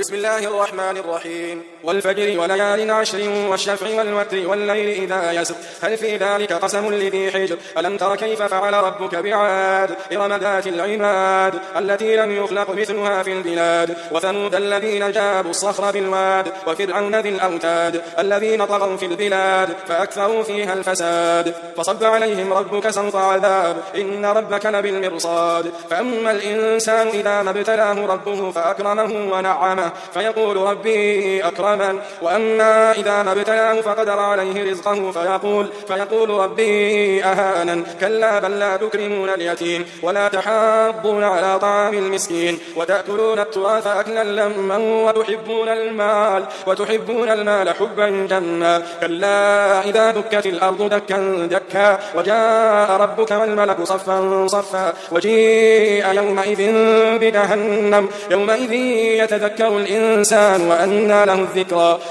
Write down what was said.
بسم الله الرحمن الرحيم والفجر وليال عشر والشفع والوتر والليل إذا يسر هل في ذلك قسم لذي حجر ألم تر كيف فعل ربك بعاد إرم ذات العماد التي لم يخلق مثلها في البلاد وثمود الذين جابوا الصخر بالواد وفرعون ذي الأوتاد الذين طغوا في البلاد فأكثروا فيها الفساد فصب عليهم ربك سوط عذاب إن ربك لبالمرصاد فأما الإنسان إذا ما ابتلاه ربه فأكرمه ونعمه فيقول ربي أكرمن وأما إذا ما ابتلاه فقدر عليه رزقه فيقول ربي أهانن كلا بل لا تكرمون اليتيم ولا تحاضون على طعام المسكين وتأكلون التراث أكلا لما وتحبون المال حبا جما كلا إذا دكت الأرض دكا دكا وجاء ربك والملك صفا صفا وجيء يومئذ بجهنم يومئذ يتذكر الإنسان وأنى له الذكرى